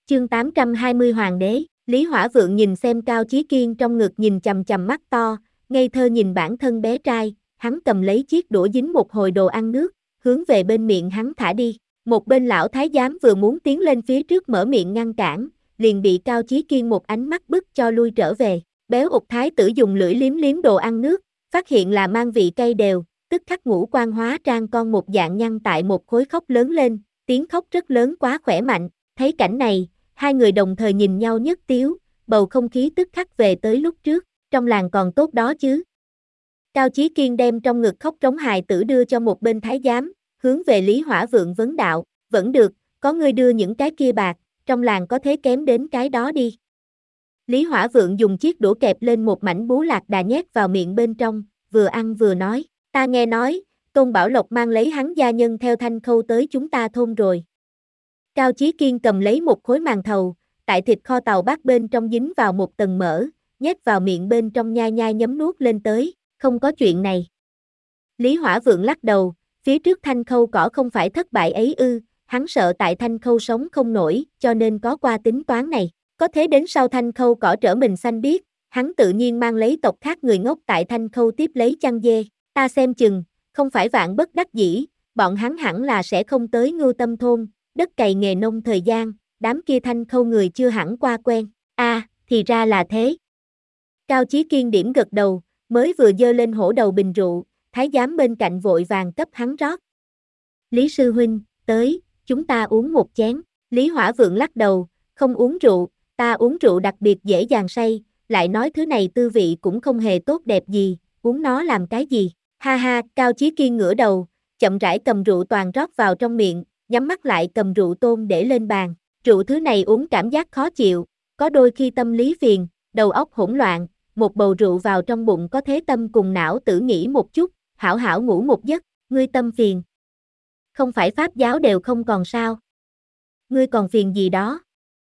Chương 820 Hoàng đế, Lý Hỏa Vượng nhìn xem Cao Chí Kiên trong ngực nhìn chằm chằm mắt to, ngây thơ nhìn bản thân bé trai, hắn cầm lấy chiếc đũa dính một hồi đồ ăn nước, hướng về bên miệng hắn thả đi. Một bên lão thái giám vừa muốn tiến lên phía trước mở miệng ngăn cản, liền bị Cao Chí Kiên một ánh mắt bức cho lui trở về. Béo ục thái tử dùng lưỡi liếm liếm đồ ăn nước, phát hiện là mang vị cay đều, tức khắc ngũ quan hóa trang con một dạng nhăn tại một khối khóc lớn lên, tiếng khóc rất lớn quá khỏe mạnh. Thấy cảnh này, hai người đồng thời nhìn nhau nhất tiếu, bầu không khí tức khắc về tới lúc trước, trong làng còn tốt đó chứ. Cao Chí Kiên đem trong ngực khóc trống hài tử đưa cho một bên thái giám, hướng về Lý Hỏa Vượng vấn đạo, vẫn được, có người đưa những cái kia bạc, trong làng có thế kém đến cái đó đi. Lý Hỏa Vượng dùng chiếc đũa kẹp lên một mảnh bú lạc đà nhét vào miệng bên trong, vừa ăn vừa nói, ta nghe nói, Tôn Bảo Lộc mang lấy hắn gia nhân theo Thanh Khâu tới chúng ta thôn rồi. Cao Chí Kiên cầm lấy một khối màn thầu, tại thịt kho tàu bát bên trong dính vào một tầng mỡ, nhét vào miệng bên trong nhai nhai nhấm nuốt lên tới, không có chuyện này. Lý Hỏa Vượng lắc đầu, phía trước Thanh Khâu cỏ không phải thất bại ấy ư, hắn sợ tại Thanh Khâu sống không nổi, cho nên có qua tính toán này. Có thế đến sau Thanh Khâu cỏ trở mình xanh biếc, hắn tự nhiên mang lấy tộc khác người ngốc tại Thanh Khâu tiếp lấy chăn dê, ta xem chừng, không phải vạn bất đắc dĩ, bọn hắn hẳn là sẽ không tới Ngưu Tâm thôn, đất cày nghề nông thời gian, đám kia Thanh Khâu người chưa hẳn qua quen, thì ra là thế. Cao Chí Kiên điểm gật đầu, mới vừa dơ lên hổ đầu bình rượu, thái giám bên cạnh vội vàng cấp hắn rót. Lý sư huynh, tới, chúng ta uống một chén, Lý Hỏa Vượng lắc đầu, không uống rượu, ta uống rượu đặc biệt dễ dàng say, lại nói thứ này tư vị cũng không hề tốt đẹp gì, uống nó làm cái gì, ha ha, Cao Chí Kiên ngửa đầu, chậm rãi cầm rượu toàn rót vào trong miệng, nhắm mắt lại cầm rượu tôn để lên bàn, rượu thứ này uống cảm giác khó chịu, có đôi khi tâm lý phiền, đầu óc hỗn loạn, một bầu rượu vào trong bụng có thế tâm cùng não tử nghỉ một chút, hảo hảo ngủ một giấc, ngươi tâm phiền. Không phải pháp giáo đều không còn sao? Ngươi còn phiền gì đó?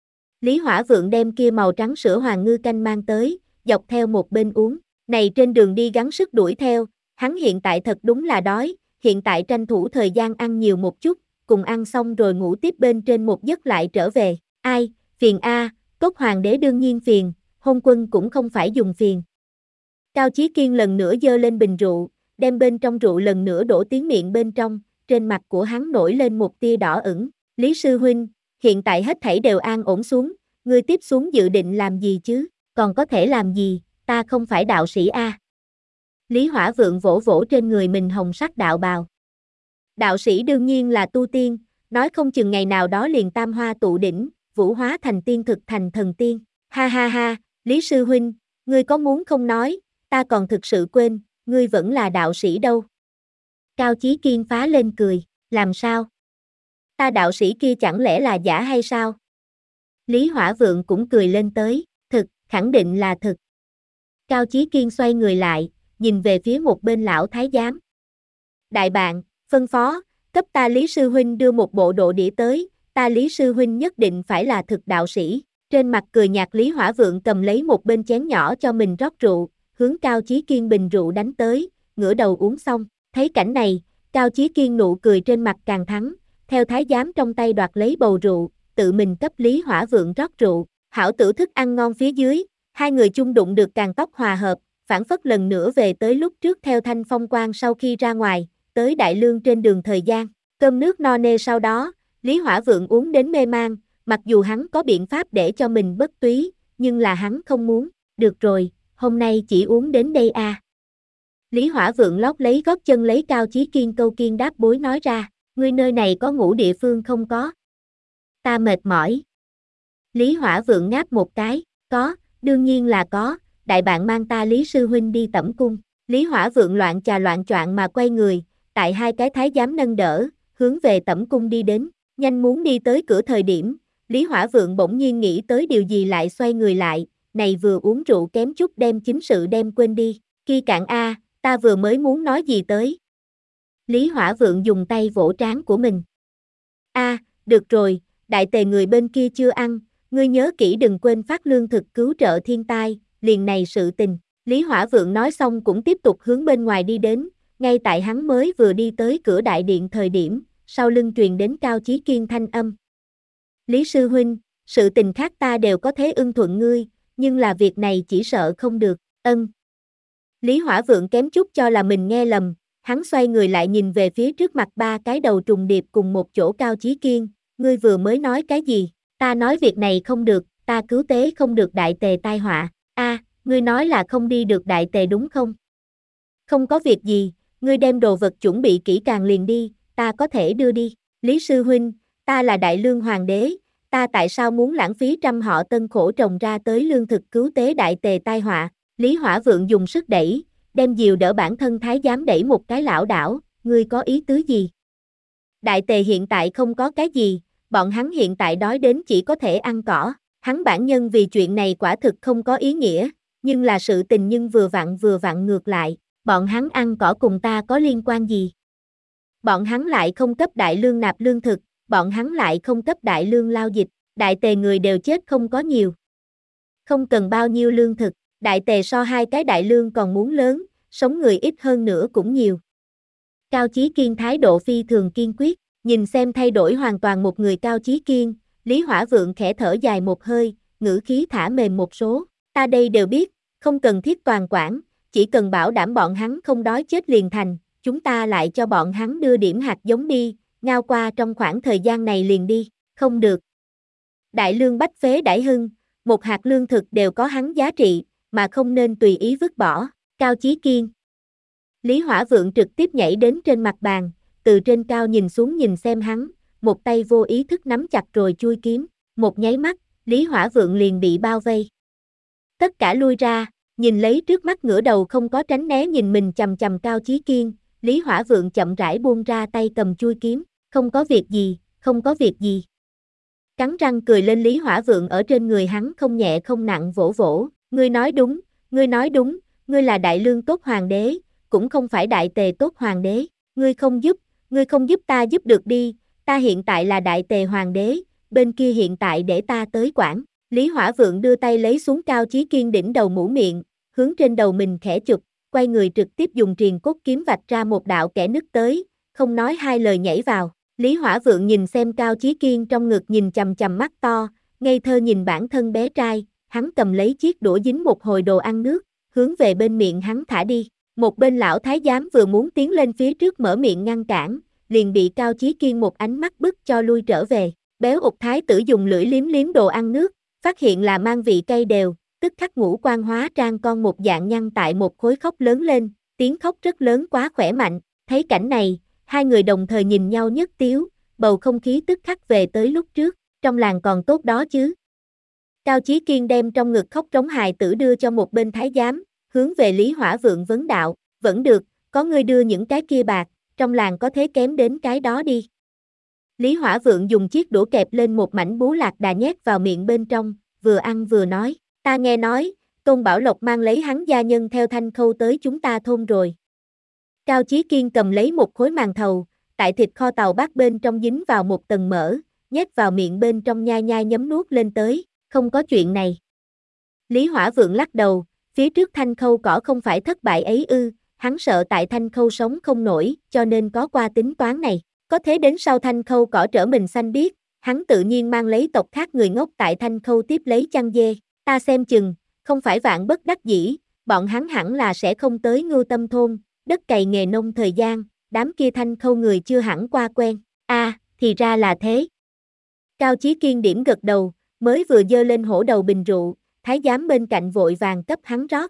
Lý Hỏa Vượng đem kia màu trắng sữa hoàng ngư canh mang tới, dọc theo một bên uống, này trên đường đi gắng sức đuổi theo, hắn hiện tại thật đúng là đói, hiện tại tranh thủ thời gian ăn nhiều một chút, cùng ăn xong rồi ngủ tiếp bên trên một giấc lại trở về, ai, phiền cốt hoàng đế đương nhiên phiền, hôn quân cũng không phải dùng phiền. Cao Chí Kiên lần nữa dơ lên bình rượu, đem bên trong rượu lần nữa đổ tiến miệng bên trong, trên mặt của hắn nổi lên một tia đỏ ửng, Lý sư huynh, hiện tại hết thảy đều an ổn xuống, ngươi tiếp xuống dự định làm gì chứ, còn có thể làm gì, ta không phải đạo sĩ Lý Hỏa Vượng vỗ vỗ trên người mình hồng sắc đạo bào. Đạo sĩ đương nhiên là tu tiên, nói không chừng ngày nào đó liền tam hoa tụ đỉnh, vũ hóa thành tiên thực thành thần tiên, ha ha ha, Lý sư huynh, ngươi có muốn không nói, ta còn thực sự quên, ngươi vẫn là đạo sĩ đâu. Cao Chí Kiên phá lên cười, làm sao? Ta đạo sĩ kia chẳng lẽ là giả hay sao? Lý Hỏa Vượng cũng cười lên tới, thực, khẳng định là thực. Cao Chí Kiên xoay người lại, nhìn về phía một bên lão thái giám. Đại bạn, phân phó, cấp ta Lý sư huynh đưa một bộ độ đĩa tới, ta Lý sư huynh nhất định phải là thực đạo sĩ. Trên mặt cười nhạt Lý Hỏa Vượng cầm lấy một bên chén nhỏ cho mình rót rượu, hướng Cao Chí Kiên bình rượu đánh tới, ngửa đầu uống xong, thấy cảnh này, Cao Chí Kiên nụ cười trên mặt càng thắng, theo thái giám trong tay đoạt lấy bầu rượu, tự mình cấp Lý Hỏa Vượng rót rượu, hảo tử thức ăn ngon phía dưới, hai người chung đụng được càng tóc hòa hợp, phản phất lần nữa về tới lúc trước theo Thanh Phong Quang sau khi ra ngoài, tới Đại Lương trên đường thời gian, cơm nước no nê sau đó, Lý Hỏa Vượng uống đến mê man, mặc dù hắn có biện pháp để cho mình bất túy, nhưng là hắn không muốn, được rồi, hôm nay chỉ uống đến đây Lý Hỏa Vượng lót lấy gót chân lấy Cao Chí Kiên câu kiên đáp bối nói ra, ngươi nơi này có ngủ địa phương không có? Ta mệt mỏi. Lý Hỏa Vượng ngáp một cái, có, đương nhiên là có, đại bạn mang ta Lý sư huynh đi tẩm cung. Lý Hỏa Vượng loạn trà loạn choạng mà quay người, tại hai cái thái giám nâng đỡ, hướng về tẩm cung đi đến, nhanh muốn đi tới cửa thời điểm, Lý Hỏa Vượng bỗng nhiên nghĩ tới điều gì lại xoay người lại, này vừa uống rượu kém chút đem chính sự đem quên đi, kia cạn ta vừa mới muốn nói gì tới. Lý Hỏa Vượng dùng tay vỗ trán của mình. Được rồi, đại tề người bên kia chưa ăn, ngươi nhớ kỹ đừng quên phát lương thực cứu trợ thiên tai, liền này sự tình. Lý Hỏa Vượng nói xong cũng tiếp tục hướng bên ngoài đi đến, ngay tại hắn mới vừa đi tới cửa đại điện thời điểm, sau lưng truyền đến Cao Chí Kiên thanh âm. Lý sư huynh, sự tình khác ta đều có thể ưng thuận ngươi, nhưng là việc này chỉ sợ không được, ân. Lý Hỏa Vượng kém chút cho là mình nghe lầm, hắn xoay người lại nhìn về phía trước mặt ba cái đầu trùng điệp cùng một chỗ Cao Chí Kiên, ngươi vừa mới nói cái gì, ta nói việc này không được, ta cứu tế không được đại tề tai họa, ngươi nói là không đi được đại tề đúng không? Không có việc gì, ngươi đem đồ vật chuẩn bị kỹ càng liền đi, ta có thể đưa đi, Lý Sư Huynh, ta là Đại Lương Hoàng đế, ta tại sao muốn lãng phí trăm họ tân khổ trồng ra tới lương thực cứu tế đại tề tai họa, Lý Hỏa Vượng dùng sức đẩy, đem diều đỡ bản thân thái giám đẩy một cái lảo đảo, ngươi có ý tứ gì? Đại tề hiện tại không có cái gì, bọn hắn hiện tại đói đến chỉ có thể ăn cỏ, hắn bản nhân vì chuyện này quả thực không có ý nghĩa, nhưng là sự tình nhưng vừa vặn ngược lại, bọn hắn ăn cỏ cùng ta có liên quan gì? Bọn hắn lại không cấp đại lương nạp lương thực, bọn hắn lại không cấp đại lương lao dịch, đại tề người đều chết không có nhiều. Không cần bao nhiêu lương thực, đại tề so hai cái đại lương còn muốn lớn, sống người ít hơn nữa cũng nhiều. Cao Chí Kiên thái độ phi thường kiên quyết, nhìn xem thay đổi hoàn toàn một người Cao Chí Kiên, Lý Hỏa Vượng khẽ thở dài một hơi, ngữ khí thả mềm một số, ta đây đều biết, không cần thiết toàn quản, chỉ cần bảo đảm bọn hắn không đói chết liền thành, chúng ta lại cho bọn hắn đưa điểm hạt giống đi, ngao qua trong khoảng thời gian này liền đi, không được. Đại lương bách phế đại hưng, một hạt lương thực đều có hắn giá trị, mà không nên tùy ý vứt bỏ, Cao Chí Kiên. Lý Hỏa Vượng trực tiếp nhảy đến trên mặt bàn, từ trên cao nhìn xuống nhìn xem hắn, một tay vô ý thức nắm chặt rồi chui kiếm, một nháy mắt, Lý Hỏa Vượng liền bị bao vây. Tất cả lui ra, nhìn lấy trước mắt ngửa đầu không có tránh né nhìn mình chằm chằm Cao Chí Kiên, Lý Hỏa Vượng chậm rãi buông ra tay cầm chui kiếm, không có việc gì, không có việc gì. Cắn răng cười lên Lý Hỏa Vượng ở trên người hắn không nhẹ không nặng vỗ vỗ, ngươi nói đúng, ngươi nói đúng, ngươi là đại lương tốt hoàng đế, cũng không phải đại tề tốt hoàng đế, ngươi không giúp ta giúp được đi, ta hiện tại là đại tề hoàng đế, bên kia hiện tại để ta tới quản. Lý Hỏa Vượng đưa tay lấy xuống Cao Chí Kiên đỉnh đầu mũ miệng, hướng trên đầu mình khẽ chụp, quay người trực tiếp dùng triền cốt kiếm vạch ra một đạo kẽ nứt tới, không nói hai lời nhảy vào. Lý Hỏa Vượng nhìn xem Cao Chí Kiên trong ngực nhìn chằm chằm mắt to, ngây thơ nhìn bản thân bé trai, hắn cầm lấy chiếc đũa dính một hồi đồ ăn nước, hướng về bên miệng hắn thả đi. Một bên lão thái giám vừa muốn tiến lên phía trước mở miệng ngăn cản, liền bị Cao Chí Kiên một ánh mắt bức cho lui trở về. Béo ục thái tử dùng lưỡi liếm liếm đồ ăn nước, phát hiện là mang vị cay đều, tức khắc ngũ quan hóa trang con một dạng nhăn tại một khối khóc lớn lên, tiếng khóc rất lớn quá khỏe mạnh. Thấy cảnh này, hai người đồng thời nhìn nhau nhất tiếu, bầu không khí tức khắc về tới lúc trước, trong làng còn tốt đó chứ. Cao Chí Kiên đem trong ngực khóc trống hài tử đưa cho một bên thái giám, hướng về Lý Hỏa Vượng vấn đạo, vẫn được, có ngươi đưa những cái kia bạc, trong làng có thế kém đến cái đó đi. Lý Hỏa Vượng dùng chiếc đũa kẹp lên một mảnh bú lạc đà nhét vào miệng bên trong, vừa ăn vừa nói, ta nghe nói, Tôn Bảo Lộc mang lấy hắn gia nhân theo Thanh Khâu tới chúng ta thôn rồi. Cao Chí Kiên cầm lấy một khối màn thầu, tại thịt kho tàu bát bên trong dính vào một tầng mỡ, nhét vào miệng bên trong nhai nhai nhấm nuốt lên tới, không có chuyện này. Lý Hỏa Vượng lắc đầu, phía trước Thanh Khâu cỏ không phải thất bại ấy ư, hắn sợ tại Thanh Khâu sống không nổi, cho nên có qua tính toán này. Có thế đến sau Thanh Khâu cỏ trở mình xanh biếc, hắn tự nhiên mang lấy tộc khác người ngốc tại Thanh Khâu tiếp lấy chăn dê, ta xem chừng, không phải vạn bất đắc dĩ, bọn hắn hẳn là sẽ không tới Ngưu Tâm thôn, đất cày nghề nông thời gian, đám kia Thanh Khâu người chưa hẳn qua quen, thì ra là thế. Cao Chí Kiên điểm gật đầu, mới vừa dơ lên hổ đầu bình rượu, thái giám bên cạnh vội vàng cấp hắn rót.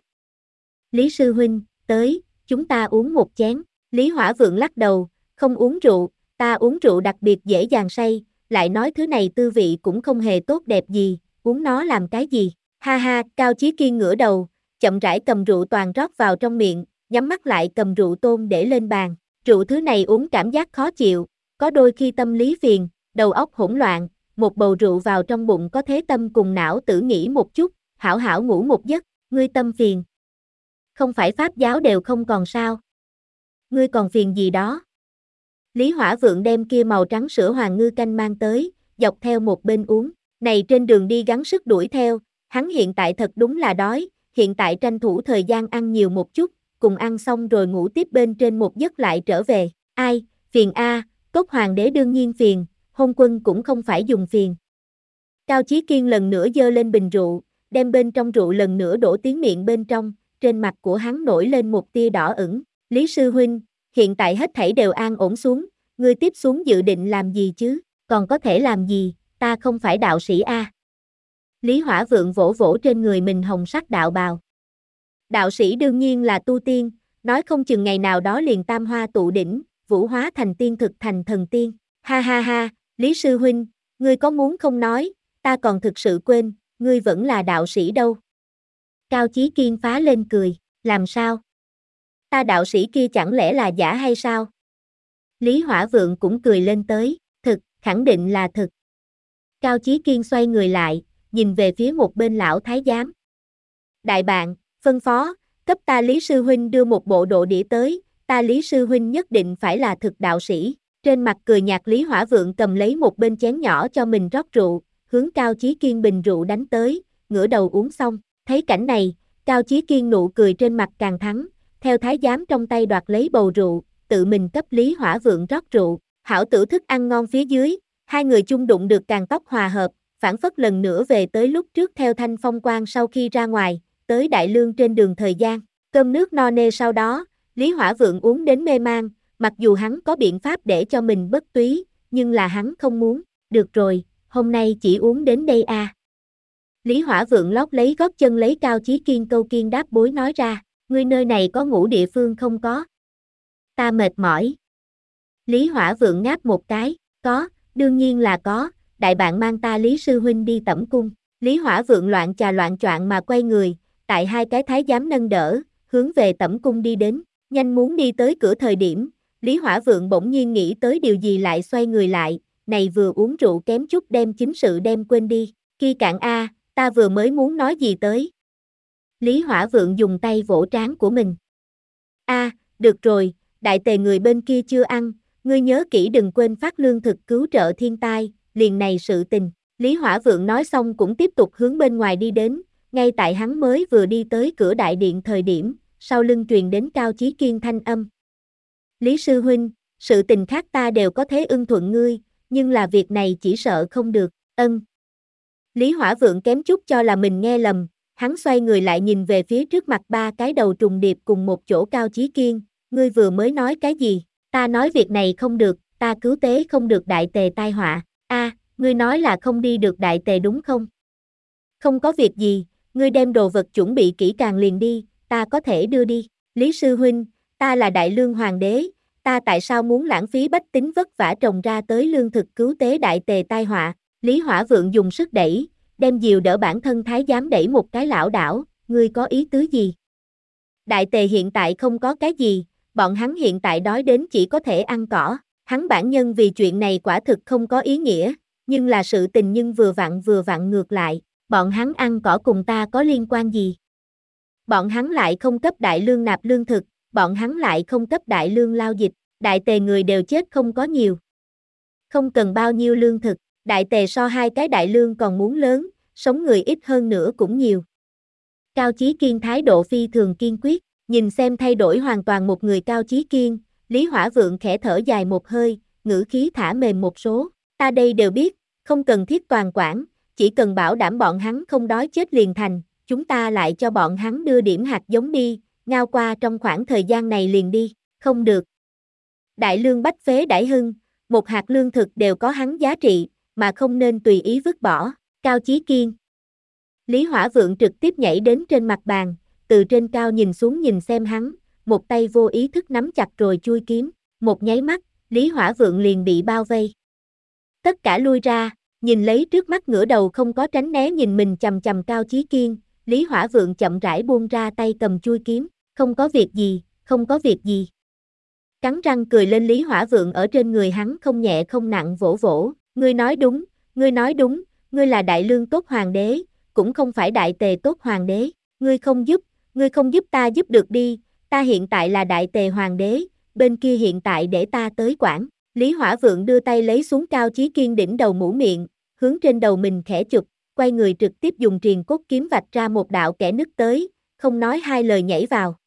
Lý Sư Huynh, tới, chúng ta uống một chén, Lý Hỏa Vượng lắc đầu, không uống rượu, ta uống rượu đặc biệt dễ dàng say, lại nói thứ này tư vị cũng không hề tốt đẹp gì, uống nó làm cái gì, ha ha, Cao Chí Kiên ngửa đầu, chậm rãi cầm rượu toàn rót vào trong miệng, nhắm mắt lại cầm rượu tôn để lên bàn, rượu thứ này uống cảm giác khó chịu, có đôi khi tâm lý phiền, đầu óc hỗn loạn, một bầu rượu vào trong bụng có thế tâm cùng não tử nghỉ một chút, hảo hảo ngủ một giấc, ngươi tâm phiền. Không phải Pháp giáo đều không còn sao? Ngươi còn phiền gì đó? Lý Hỏa Vượng đem kia màu trắng sữa hoàng ngư canh mang tới, dọc theo một bên uống, này trên đường đi gắng sức đuổi theo, hắn hiện tại thật đúng là đói, hiện tại tranh thủ thời gian ăn nhiều một chút, cùng ăn xong rồi ngủ tiếp bên trên một giấc lại trở về, ai, phiền a, tốt hoàng đế đương nhiên phiền, hôn quân cũng không phải dùng phiền. Cao Chí Kiên lần nữa giơ lên bình rượu, đem bên trong rượu lần nữa đổ tiến miệng bên trong, trên mặt của hắn nổi lên một tia đỏ ửng. Lý sư huynh, hiện tại hết thảy đều an ổn xuống, ngươi tiếp xuống dự định làm gì chứ? Còn có thể làm gì, ta không phải đạo sĩ a. Lý Hỏa Vượng vỗ vỗ trên người mình hồng sắc đạo bào. Đạo sĩ đương nhiên là tu tiên, nói không chừng ngày nào đó liền tam hoa tụ đỉnh, vũ hóa thành tiên thực thành thần tiên. Ha ha ha, Lý sư huynh, ngươi có muốn không nói, ta còn thực sự quên, ngươi vẫn là đạo sĩ đâu. Cao Chí Kiên phá lên cười, làm sao? Ta đạo sĩ kia chẳng lẽ là giả hay sao? Lý Hỏa Vượng cũng cười lên tới, thực, khẳng định là thực. Cao Chí Kiên xoay người lại, nhìn về phía một bên lão thái giám. Đại bạn, phân phó, cấp ta Lý sư huynh đưa một bộ độ đĩa tới, ta Lý sư huynh nhất định phải là thực đạo sĩ. Trên mặt cười nhạt Lý Hỏa Vượng cầm lấy một bên chén nhỏ cho mình rót rượu, hướng Cao Chí Kiên bình rượu đánh tới, ngửa đầu uống xong. Thấy cảnh này, Cao Chí Kiên nụ cười trên mặt càng thắng, theo thái giám trong tay đoạt lấy bầu rượu, tự mình cấp Lý Hỏa Vượng rót rượu. Hảo tử thức ăn ngon phía dưới, hai người chung đụng được càng tóc hòa hợp, phản phất lần nữa về tới lúc trước theo Thanh Phong Quan sau khi ra ngoài, tới Đại Lương trên đường thời gian. Cơm nước no nê sau đó, Lý Hỏa Vượng uống đến mê man, mặc dù hắn có biện pháp để cho mình bất túy, nhưng là hắn không muốn. Được rồi, hôm nay chỉ uống đến đây a. Lý Hỏa Vượng lót lấy gót chân lấy Cao Chí Kiên câu kiên đáp bối nói ra, ngươi nơi này có ngủ địa phương không có? Ta mệt mỏi. Lý Hỏa Vượng ngáp một cái, có, đương nhiên là có, đại bạn mang ta Lý sư huynh đi tẩm cung. Lý Hỏa Vượng loạn trà loạn choạng mà quay người, tại hai cái thái giám nâng đỡ, hướng về tẩm cung đi đến, nhanh muốn đi tới cửa thời điểm, Lý Hỏa Vượng bỗng nhiên nghĩ tới điều gì lại xoay người lại, này vừa uống rượu kém chút đem chính sự đem quên đi, Ki cạn a, ta vừa mới muốn nói gì tới. Lý Hỏa Vượng dùng tay vỗ trán của mình. A, được rồi, đại tề người bên kia chưa ăn, ngươi nhớ kỹ đừng quên phát lương thực cứu trợ thiên tai, liền này sự tình. Lý Hỏa Vượng nói xong cũng tiếp tục hướng bên ngoài đi đến, ngay tại hắn mới vừa đi tới cửa đại điện thời điểm, sau lưng truyền đến Cao Chí Kiên thanh âm. Lý sư huynh, sự tình khác ta đều có thể ưng thuận ngươi, nhưng là việc này chỉ sợ không được, ân. Lý Hỏa Vượng kém chút cho là mình nghe lầm, hắn xoay người lại nhìn về phía trước mặt ba cái đầu trùng điệp cùng một chỗ Cao Chí Kiên, ngươi vừa mới nói cái gì, ta nói việc này không được, ta cứu tế không được đại tề tai họa, a, ngươi nói là không đi được đại tề đúng không? Không có việc gì, ngươi đem đồ vật chuẩn bị kỹ càng liền đi, ta có thể đưa đi, Lý sư huynh, ta là Đại Lương Hoàng đế, ta tại sao muốn lãng phí bách tính vất vả trồng ra tới lương thực cứu tế đại tề tai họa, Lý Hỏa Vượng dùng sức đẩy, đem diều đỡ bản thân thái giám đẩy một cái lảo đảo, ngươi có ý tứ gì? Đại tề hiện tại không có cái gì, bọn hắn hiện tại đói đến chỉ có thể ăn cỏ, hắn bản nhân vì chuyện này quả thực không có ý nghĩa, nhưng là sự tình nhưng vừa vặn ngược lại, bọn hắn ăn cỏ cùng ta có liên quan gì? Bọn hắn lại không cấp đại lương nạp lương thực, bọn hắn lại không cấp đại lương lao dịch, đại tề người đều chết không có nhiều. Không cần bao nhiêu lương thực, đại tề so hai cái đại lương còn muốn lớn, sống người ít hơn nữa cũng nhiều. Cao Chí Kiên thái độ phi thường kiên quyết, nhìn xem thay đổi hoàn toàn một người Cao Chí Kiên, Lý Hỏa Vượng khẽ thở dài một hơi, ngữ khí thả mềm một số, ta đây đều biết, không cần thiết toàn quản, chỉ cần bảo đảm bọn hắn không đói chết liền thành, chúng ta lại cho bọn hắn đưa điểm hạt giống đi, ngao qua trong khoảng thời gian này liền đi, không được. Đại lương bách phế đại hưng, một hạt lương thực đều có hắn giá trị, mà không nên tùy ý vứt bỏ, Cao Chí Kiên. Lý Hỏa Vượng trực tiếp nhảy đến trên mặt bàn, từ trên cao nhìn xuống nhìn xem hắn, một tay vô ý thức nắm chặt rồi chui kiếm, một nháy mắt, Lý Hỏa Vượng liền bị bao vây. Tất cả lui ra, nhìn lấy trước mắt ngửa đầu không có tránh né nhìn mình chằm chằm Cao Chí Kiên, Lý Hỏa Vượng chậm rãi buông ra tay cầm chui kiếm, không có việc gì, không có việc gì. Cắn răng cười lên Lý Hỏa Vượng ở trên người hắn không nhẹ không nặng vỗ vỗ, ngươi nói đúng, ngươi nói đúng, ngươi là đại lương tốt hoàng đế, cũng không phải đại tề tốt hoàng đế, ngươi không giúp ta giúp được đi, ta hiện tại là đại tề hoàng đế, bên kia hiện tại để ta tới quản. Lý Hỏa Vượng đưa tay lấy xuống Cao Chí Kiên đỉnh đầu mũ miệng, hướng trên đầu mình khẽ chụp, quay người trực tiếp dùng triền cốt kiếm vạch ra một đạo kẽ nứt tới, không nói hai lời nhảy vào.